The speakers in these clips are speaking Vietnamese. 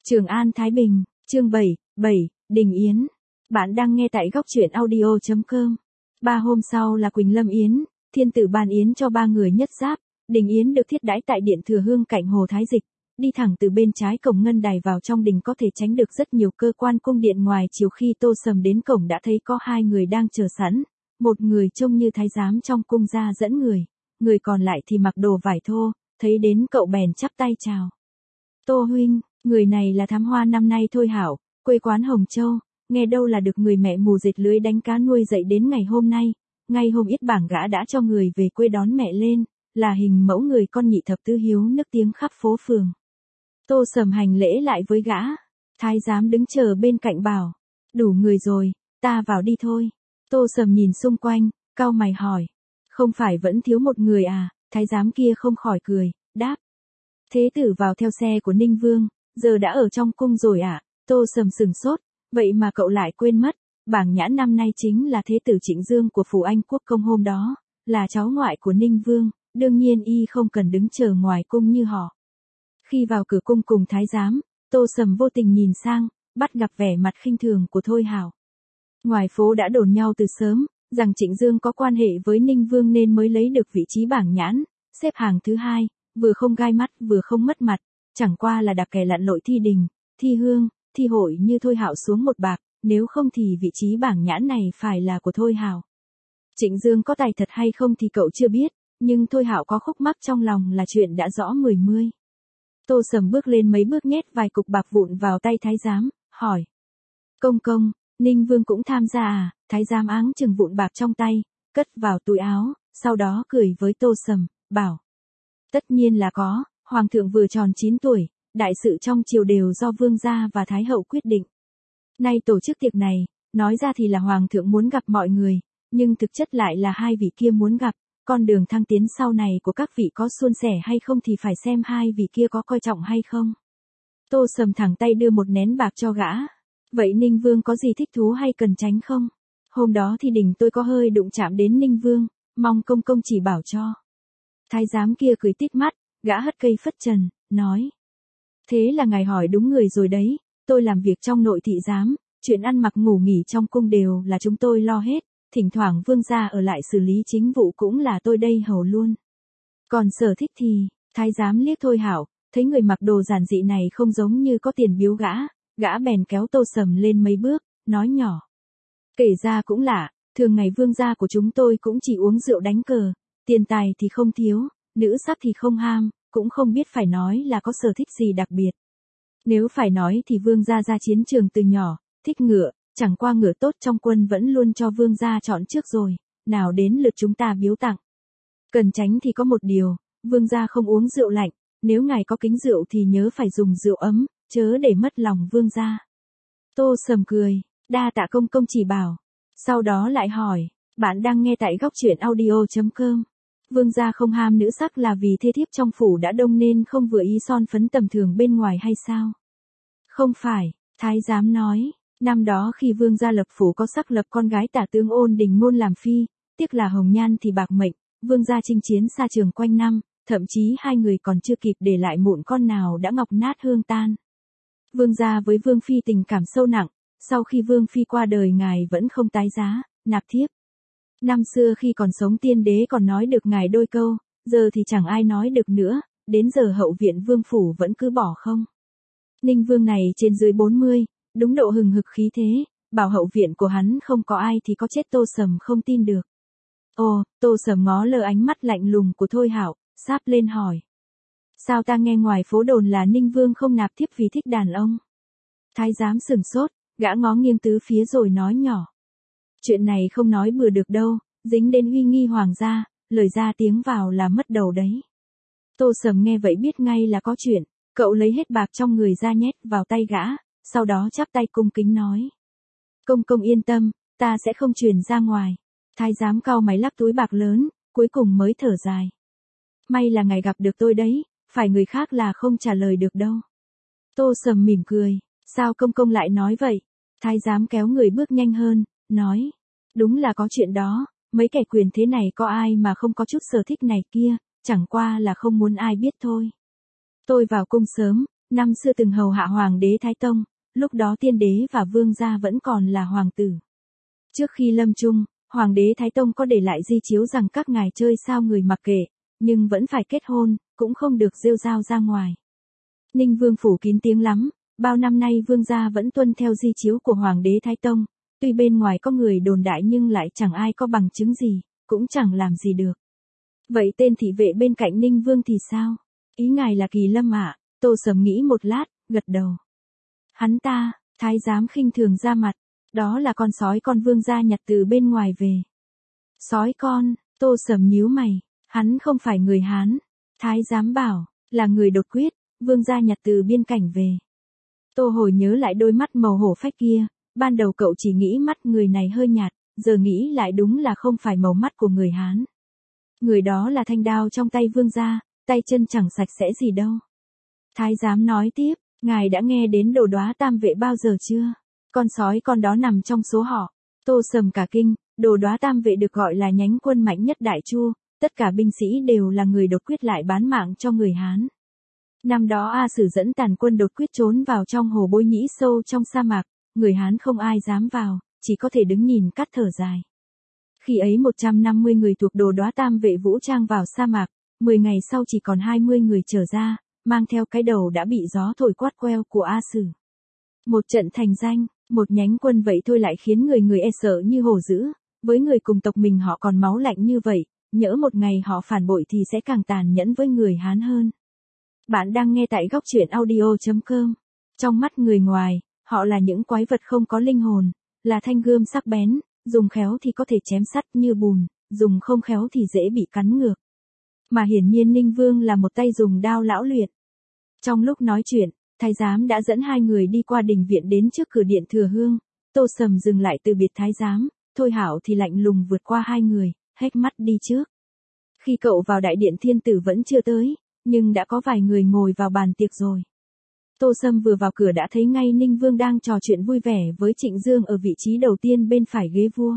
Trường An Thái Bình, chương 7, Đình Yến. Bạn đang nghe tại góc truyện audio.com. 3 hôm sau là Quỳnh Lâm Yến, thiên tử ban yến cho 3 người nhất giáp. Đình Yến được thiết đãi tại điện Thừa Hương cạnh Hồ Thái Dịch. Đi thẳng từ bên trái cổng Ngân Đài vào trong đình có thể tránh được rất nhiều cơ quan cung điện. Ngoài chiều khi Tô Sầm đến cổng đã thấy có 2 người đang chờ sẵn. Một người trông như thái giám trong cung ra dẫn người còn lại thì mặc đồ vải thô, thấy đến cậu bèn chắp tay chào. Tô huynh, người này là thám hoa năm nay Thôi Hảo, quê quán Hồng Châu, nghe đâu là được người mẹ mù dệt lưới đánh cá nuôi dậy đến ngày hôm nay. Ngay hôm ít bảng gã đã cho người về quê đón mẹ lên, là hình mẫu người con nhị thập tứ hiếu nức tiếng khắp phố phường. Tô Sầm hành lễ lại với gã, thái giám đứng chờ bên cạnh bảo, đủ người rồi, ta vào đi thôi. Tô Sầm nhìn xung quanh, cau mày hỏi, không phải vẫn thiếu một người à? Thái giám kia không khỏi cười, đáp, thế tử vào theo xe của Ninh Vương, giờ đã ở trong cung rồi à? Tô Sầm sừng sốt, vậy mà cậu lại quên mất, Bảng Nhãn năm nay chính là thế tử Trịnh Dương của phủ Anh Quốc công hôm đó, là cháu ngoại của Ninh Vương, đương nhiên y không cần đứng chờ ngoài cung như họ. Khi vào cửa cung cùng thái giám, Tô Sầm vô tình nhìn sang, bắt gặp vẻ mặt khinh thường của Thôi Hảo. Ngoài phố đã đồn nhau từ sớm, rằng Trịnh Dương có quan hệ với Ninh Vương nên mới lấy được vị trí Bảng Nhãn, xếp hàng thứ 2, vừa không gai mắt vừa không mất mặt, chẳng qua là đạp kẻ lặn lội thi đình, thi hương, thi hội như Thôi Hảo xuống một bạc, nếu không thì vị trí Bảng Nhãn này phải là của Thôi Hảo. Trịnh Dương có tài thật hay không thì cậu chưa biết, nhưng Thôi Hảo có khúc mắc trong lòng là chuyện đã rõ mươi. Tô Sầm bước lên mấy bước nhét vài cục bạc vụn vào tay thái giám, hỏi. Công, Ninh Vương cũng tham gia à? Thái giám áng chừng vụn bạc trong tay, cất vào túi áo, sau đó cười với Tô Sầm, bảo. Tất nhiên là có, Hoàng thượng vừa tròn 9 tuổi, đại sự trong triều đều do Vương gia và Thái hậu quyết định. Nay tổ chức tiệc này, nói ra thì là Hoàng thượng muốn gặp mọi người, nhưng thực chất lại là 2 vị kia muốn gặp. Con đường thăng tiến sau này của các vị có suôn sẻ hay không thì phải xem 2 vị kia có coi trọng hay không. Tô Sầm thẳng tay đưa một nén bạc cho gã. Vậy Ninh Vương có gì thích thú hay cần tránh không? Hôm đó thì đình tôi có hơi đụng chạm đến Ninh Vương, mong công chỉ bảo cho. Thái giám kia cười tít mắt, gã hất cây phất trần, nói. Thế là ngài hỏi đúng người rồi đấy, tôi làm việc trong nội thị giám, chuyện ăn mặc ngủ nghỉ trong cung đều là chúng tôi lo hết. Thỉnh thoảng Vương gia ở lại xử lý chính vụ cũng là tôi đây hầu luôn. Còn sở thích thì, thái giám liếc Thôi Hảo, thấy người mặc đồ giản dị này không giống như có tiền biếu gã bèn kéo Tô Sầm lên mấy bước, nói nhỏ. Kể ra cũng lạ, thường ngày Vương gia của chúng tôi cũng chỉ uống rượu đánh cờ, tiền tài thì không thiếu, nữ sắc thì không ham, cũng không biết phải nói là có sở thích gì đặc biệt. Nếu phải nói thì Vương gia ra chiến trường từ nhỏ, thích ngựa. Chẳng qua ngựa tốt trong quân vẫn luôn cho Vương gia chọn trước rồi, nào đến lượt chúng ta biếu tặng. Cần tránh thì có một điều, Vương gia không uống rượu lạnh, nếu ngài có kính rượu thì nhớ phải dùng rượu ấm, chớ để mất lòng Vương gia. Tô Sầm cười, đa tạ công chỉ bảo. Sau đó lại hỏi, bạn đang nghe tại góc truyện audio.com. Vương gia không ham nữ sắc là vì thê thiếp trong phủ đã đông nên không vừa ý son phấn tầm thường bên ngoài hay sao? Không phải, thái giám nói. Năm đó khi Vương gia lập phủ có sắc lập con gái Tả tướng Ôn Đình Ngôn làm phi, tiếc là hồng nhan thì bạc mệnh, Vương gia chinh chiến xa trường quanh năm, thậm chí 2 người còn chưa kịp để lại mụn con nào đã ngọc nát hương tan. Vương gia với Vương phi tình cảm sâu nặng, sau khi Vương phi qua đời ngài vẫn không tái giá, nạp thiếp. Năm xưa khi còn sống tiên đế còn nói được ngài đôi câu, giờ thì chẳng ai nói được nữa, đến giờ hậu viện Vương phủ vẫn cứ bỏ không. Ninh Vương này trên dưới 40. Đúng độ hừng hực khí thế, bảo hậu viện của hắn không có ai thì có chết. Tô Sầm không tin được. Ồ, Tô Sầm ngó lờ ánh mắt lạnh lùng của Thôi Hảo, sáp lên hỏi. Sao ta nghe ngoài phố đồn là Ninh Vương không nạp thiếp vì thích đàn ông? Thái giám sừng sốt, gã ngó nghiêng tứ phía rồi nói nhỏ. Chuyện này không nói bừa được đâu, dính đến uy nghi hoàng gia, lời ra tiếng vào là mất đầu đấy. Tô Sầm nghe vậy biết ngay là có chuyện, cậu lấy hết bạc trong người ra nhét vào tay gã. Sau đó chắp tay cung kính nói. Công yên tâm, ta sẽ không truyền ra ngoài. Thái giám cau mày lắc túi bạc lớn, cuối cùng mới thở dài. May là ngài gặp được tôi đấy, phải người khác là không trả lời được đâu. Tô Sầm mỉm cười, sao công lại nói vậy? Thái giám kéo người bước nhanh hơn, nói. Đúng là có chuyện đó, mấy kẻ quyền thế này có ai mà không có chút sở thích này kia, chẳng qua là không muốn ai biết thôi. Tôi vào cung sớm, năm xưa từng hầu hạ hoàng đế Thái Tông, lúc đó tiên đế và vương gia vẫn còn là hoàng tử. Trước khi lâm chung, hoàng đế Thái Tông có để lại di chiếu rằng các ngài chơi sao người mặc kệ, nhưng vẫn phải kết hôn, cũng không được rêu rao ra ngoài. Ninh Vương phủ kín tiếng lắm, bao năm nay vương gia vẫn tuân theo di chiếu của hoàng đế Thái Tông, tuy bên ngoài có người đồn đại nhưng lại chẳng ai có bằng chứng gì, cũng chẳng làm gì được. Vậy tên thị vệ bên cạnh Ninh Vương thì sao? Ý ngài là Kỳ Lâm ạ? Tô Sầm nghĩ một lát, gật đầu. Hắn ta, thái giám khinh thường ra mặt, đó là con sói con vương gia nhặt từ bên ngoài về. Sói con, Tô Sầm nhíu mày, hắn không phải người Hán. Thái giám bảo, là người đột quyết, vương gia nhặt từ biên cảnh về. Tô hồi nhớ lại đôi mắt màu hổ phách kia, ban đầu cậu chỉ nghĩ mắt người này hơi nhạt, giờ nghĩ lại đúng là không phải màu mắt của người Hán. Người đó là thanh đao trong tay vương gia, tay chân chẳng sạch sẽ gì đâu. Thái giám nói tiếp, ngài đã nghe đến Đồ Đóa Tam Vệ bao giờ chưa? Con sói con đó nằm trong số họ. Tô Sầm cả kinh, Đồ Đóa Tam Vệ được gọi là nhánh quân mạnh nhất Đại Chu, tất cả binh sĩ đều là người đột quyết lại bán mạng cho người Hán. Năm đó A Sử dẫn tàn quân đột quyết trốn vào trong hồ Bôi Nhĩ sâu trong sa mạc, người Hán không ai dám vào, chỉ có thể đứng nhìn cắt thở dài. Khi ấy 150 người thuộc Đồ Đóa Tam Vệ vũ trang vào sa mạc, 10 ngày sau chỉ còn 20 người trở ra, mang theo cái đầu đã bị gió thổi quát queo của A Sử. Một trận thành danh, một nhánh quân vậy thôi lại khiến người người e sợ như hổ dữ, với người cùng tộc mình họ còn máu lạnh như vậy, nhỡ một ngày họ phản bội thì sẽ càng tàn nhẫn với người Hán hơn. Bạn đang nghe tại góc truyện audio.com. Trong mắt người ngoài, họ là những quái vật không có linh hồn, là thanh gươm sắc bén, dùng khéo thì có thể chém sắt như bùn, dùng không khéo thì dễ bị cắn ngược. Mà hiển nhiên Ninh Vương là một tay dùng đao lão luyện. Trong lúc nói chuyện, thái giám đã dẫn hai người đi qua đình viện đến trước cửa điện Thừa Hương. Tô Sầm dừng lại từ biệt thái giám, Thôi Hạo thì lạnh lùng vượt qua hai người, hét mắt đi trước. Khi cậu vào đại điện thiên tử vẫn chưa tới, nhưng đã có vài người ngồi vào bàn tiệc rồi. Tô Sầm vừa vào cửa đã thấy ngay Ninh Vương đang trò chuyện vui vẻ với Trịnh Dương ở vị trí đầu tiên bên phải ghế vua.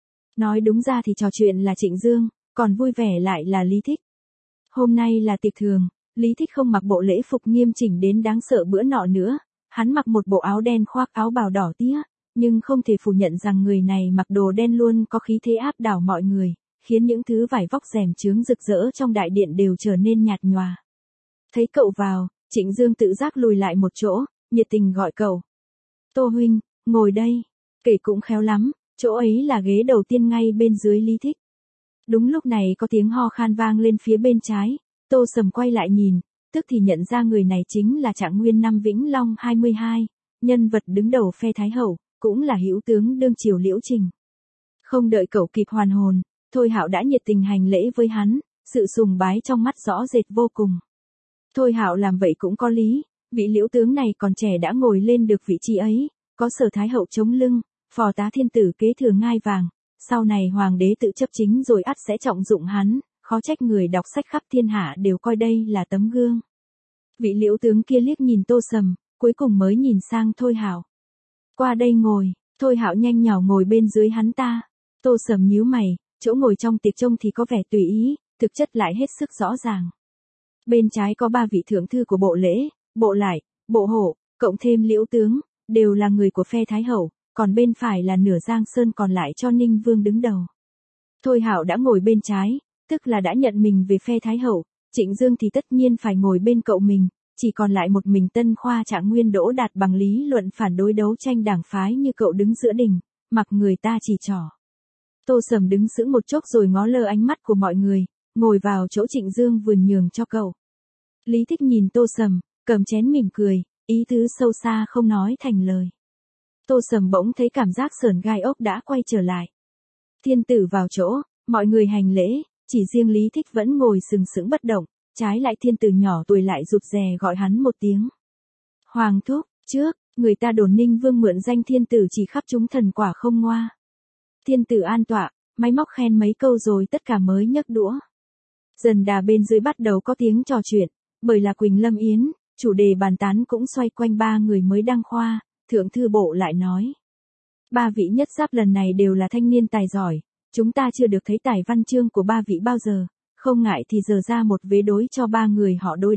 Nói đúng ra thì trò chuyện là Trịnh Dương, còn vui vẻ lại là Lý Thích. Hôm nay là tiệc thường, Lý Thích không mặc bộ lễ phục nghiêm chỉnh đến đáng sợ bữa nọ nữa, hắn mặc một bộ áo đen khoác áo bào đỏ tía, nhưng không thể phủ nhận rằng người này mặc đồ đen luôn có khí thế áp đảo mọi người, khiến những thứ vải vóc rèm chướng rực rỡ trong đại điện đều trở nên nhạt nhòa. Thấy cậu vào, Trịnh Dương tự giác lùi lại một chỗ, nhiệt tình gọi cậu. Tô huynh, ngồi đây. Kể cũng khéo lắm, chỗ ấy là ghế đầu tiên ngay bên dưới Lý Thích. Đúng lúc này có tiếng ho khan vang lên phía bên trái, Tô Sầm quay lại nhìn, tức thì nhận ra người này chính là Trạng Nguyên năm Vĩnh Long 22, nhân vật đứng đầu phe Thái Hậu, cũng là hữu tướng đương triều Liễu Trình. Không đợi cậu kịp hoàn hồn, Thôi Hạo đã nhiệt tình hành lễ với hắn, sự sùng bái trong mắt rõ rệt vô cùng. Thôi Hạo làm vậy cũng có lý, vị Liễu tướng này còn trẻ đã ngồi lên được vị trí ấy, có Sở Thái Hậu chống lưng, phò tá thiên tử kế thừa ngai vàng, sau này hoàng đế tự chấp chính rồi ắt sẽ trọng dụng hắn, khó trách người đọc sách khắp thiên hạ đều coi đây là tấm gương. Vị Liễu tướng kia liếc nhìn Tô Sầm, cuối cùng mới nhìn sang Thôi Hạo. Qua đây ngồi. Thôi Hạo nhanh nhảu ngồi bên dưới hắn ta. Tô Sầm nhíu mày, chỗ ngồi trong tiệc trông thì có vẻ tùy ý, thực chất lại hết sức rõ ràng. Bên trái có ba vị thượng thư của bộ lễ, bộ lại, bộ hộ, cộng thêm Liễu tướng, đều là người của phe Thái Hậu, còn bên phải là nửa Giang Sơn còn lại cho Ninh Vương đứng đầu. Thôi Hạo đã ngồi bên trái, tức là đã nhận mình về phe Thái Hậu, Trịnh Dương thì tất nhiên phải ngồi bên cậu mình, chỉ còn lại một mình Tân Khoa Trạng Nguyên Đỗ Đạt bằng lý luận phản đối đấu tranh đảng phái như cậu đứng giữa đình, mặc người ta chỉ trỏ. Tô Sầm đứng sững một chốc rồi ngó lơ ánh mắt của mọi người, ngồi vào chỗ Trịnh Dương vườn nhường cho cậu. Lý Thích nhìn Tô Sầm, cầm chén mỉm cười, ý tứ sâu xa không nói thành lời. Tô Sầm bỗng thấy cảm giác sởn gai ốc đã quay trở lại. Thiên tử vào chỗ, mọi người hành lễ, chỉ riêng Lý Thích vẫn ngồi sừng sững bất động, trái lại thiên tử nhỏ tuổi lại rụt rè gọi hắn một tiếng. Hoàng thúc, trước, người ta đồn Ninh Vương mượn danh thiên tử chỉ khắp chúng thần quả không ngoa. Thiên tử an tọa, máy móc khen mấy câu rồi tất cả mới nhấc đũa. Dần đà bên dưới bắt đầu có tiếng trò chuyện, bởi là Quỳnh Lâm Yến, chủ đề bàn tán cũng xoay quanh ba người mới đăng khoa, thượng thư bộ lại nói. Ba vị nhất giáp lần này đều là thanh niên tài giỏi, chúng ta chưa được thấy tài văn chương của ba vị bao giờ, không ngại thì giờ ra một vế đối cho ba người họ đối đáp,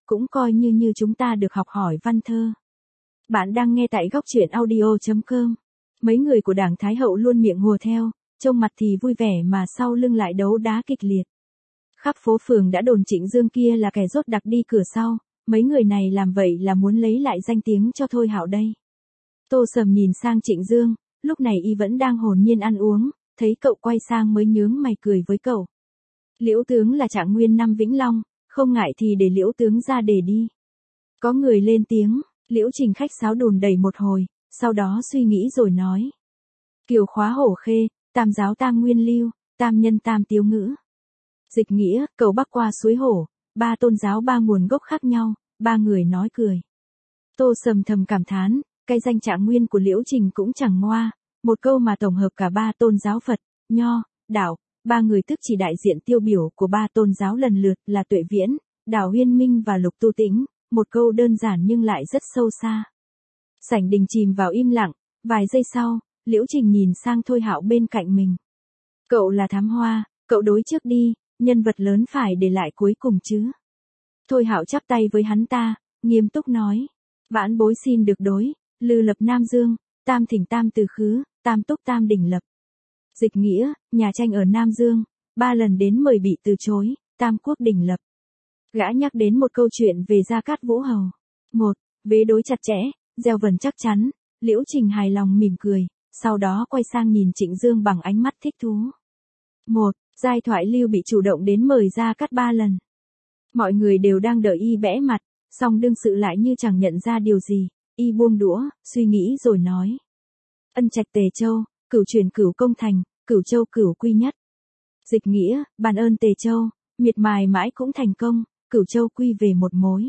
cũng coi như chúng ta được học hỏi văn thơ. Bạn đang nghe tại góc truyện audio.com. Mấy người của Đảng Thái Hậu luôn miệng hùa theo, trông mặt thì vui vẻ mà sau lưng lại đấu đá kịch liệt. Khắp phố phường đã đồn Trịnh Dương kia là kẻ rốt đặc đi cửa sau, mấy người này làm vậy là muốn lấy lại danh tiếng cho Thôi Hạo đây. Tô Sầm nhìn sang Trịnh Dương, lúc này y vẫn đang hồn nhiên ăn uống, thấy cậu quay sang mới nhướng mày cười với cậu. Liễu tướng là Trạng Nguyên năm Vĩnh Long, không ngại thì để Liễu tướng ra đề đi. Có người lên tiếng, Liễu Trình khách sáo đồn đầy một hồi, sau đó suy nghĩ rồi nói. Kiều khóa hổ khê, tam giáo tam nguyên lưu, tam nhân tam tiếu ngữ. Dịch nghĩa, cầu bắc qua suối hổ, ba tôn giáo ba nguồn gốc khác nhau, ba người nói cười. Tô Sầm thầm cảm thán, cái danh Trạng Nguyên của Liễu Trình cũng chẳng ngoa, một câu mà tổng hợp cả ba tôn giáo Phật, Nho, Đạo, ba người tức chỉ đại diện tiêu biểu của ba tôn giáo lần lượt là Tuệ Viễn, Đào Huyên Minh và Lục Tu Tĩnh, một câu đơn giản nhưng lại rất sâu xa. Sảnh đình chìm vào im lặng, vài giây sau, Liễu Trình nhìn sang Thôi Hạo bên cạnh mình. Cậu là Thám Hoa, cậu đối trước đi, nhân vật lớn phải để lại cuối cùng chứ. Thôi Hạo chắp tay với hắn ta, nghiêm túc nói. Vãn bối xin được đối, Lư lập Nam Dương, tam thỉnh tam từ khứ, tam túc tam đỉnh lập. Dịch nghĩa, nhà tranh ở Nam Dương, 3 lần đến mời bị từ chối, tam quốc đỉnh lập. Gã nhắc đến một câu chuyện về Gia Cát Vũ Hầu. Một, vế đối chặt chẽ, gieo vần chắc chắn, Liễu Trình hài lòng mỉm cười, sau đó quay sang nhìn Trịnh Dương bằng ánh mắt thích thú. Một, giai thoại lưu bị chủ động đến mời Gia Cát 3 lần. Mọi người đều đang đợi y bẽ mặt, song đương sự lại như chẳng nhận ra điều gì, y buông đũa, suy nghĩ rồi nói. Ân trạch Tề Châu, cửu truyền cửu công thành, cửu châu cửu quy nhất. Dịch nghĩa, bàn ơn Tề Châu, miệt mài mãi cũng thành công, cửu châu quy về một mối.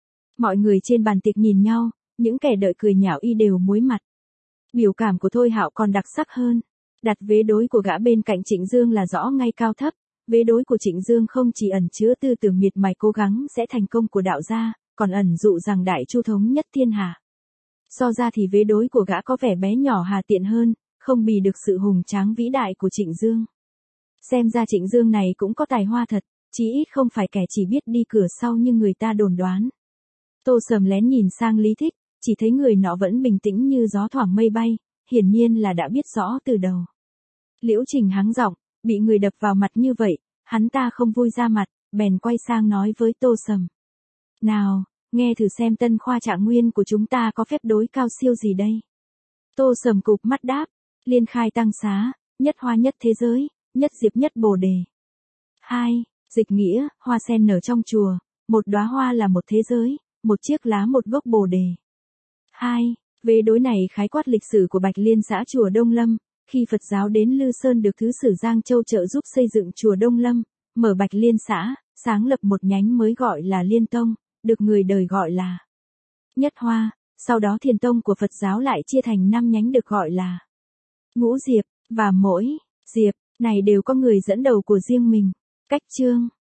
Mọi người trên bàn tiệc nhìn nhau, những kẻ đợi cười nhạo y đều muối mặt. Biểu cảm của Thôi Hạo còn đặc sắc hơn. Đặt vế đối của gã bên cạnh Trịnh Dương là rõ ngay cao thấp, vế đối của Trịnh Dương không chỉ ẩn chứa tư tưởng miệt mài cố gắng sẽ thành công của đạo gia, còn ẩn dụ rằng đại chu thống nhất thiên hạ. So ra thì vế đối của gã có vẻ bé nhỏ hà tiện hơn, không bì được sự hùng tráng vĩ đại của Trịnh Dương. Xem ra Trịnh Dương này cũng có tài hoa thật, chí ít không phải kẻ chỉ biết đi cửa sau như người ta đồn đoán. Tô Sầm lén nhìn sang Lý Thích, chỉ thấy người nọ vẫn bình tĩnh như gió thoảng mây bay, hiển nhiên là đã biết rõ từ đầu. Liễu Trình hắng giọng, bị người đập vào mặt như vậy, hắn ta không vui ra mặt, bèn quay sang nói với Tô Sầm. Nào, nghe thử xem tân khoa Trạng Nguyên của chúng ta có phép đối cao siêu gì đây. Tô Sầm cụp mắt đáp, liên khai tăng xá, nhất hoa nhất thế giới, nhất diệp nhất bồ đề. 2. Dịch nghĩa, hoa sen nở trong chùa, một đóa hoa là một thế giới, một chiếc lá một gốc bồ đề. 2. Vế đối này khái quát lịch sử của Bạch Liên xã chùa Đông Lâm, khi Phật giáo đến Lư Sơn được Thứ sử Giang Châu trợ giúp xây dựng chùa Đông Lâm, mở Bạch Liên xã, sáng lập một nhánh mới gọi là Liên Tông, được người đời gọi là Nhất Hoa, sau đó Thiền Tông của Phật giáo lại chia thành 5 nhánh được gọi là Ngũ Diệp, và mỗi Diệp này đều có người dẫn đầu của riêng mình. Cách chương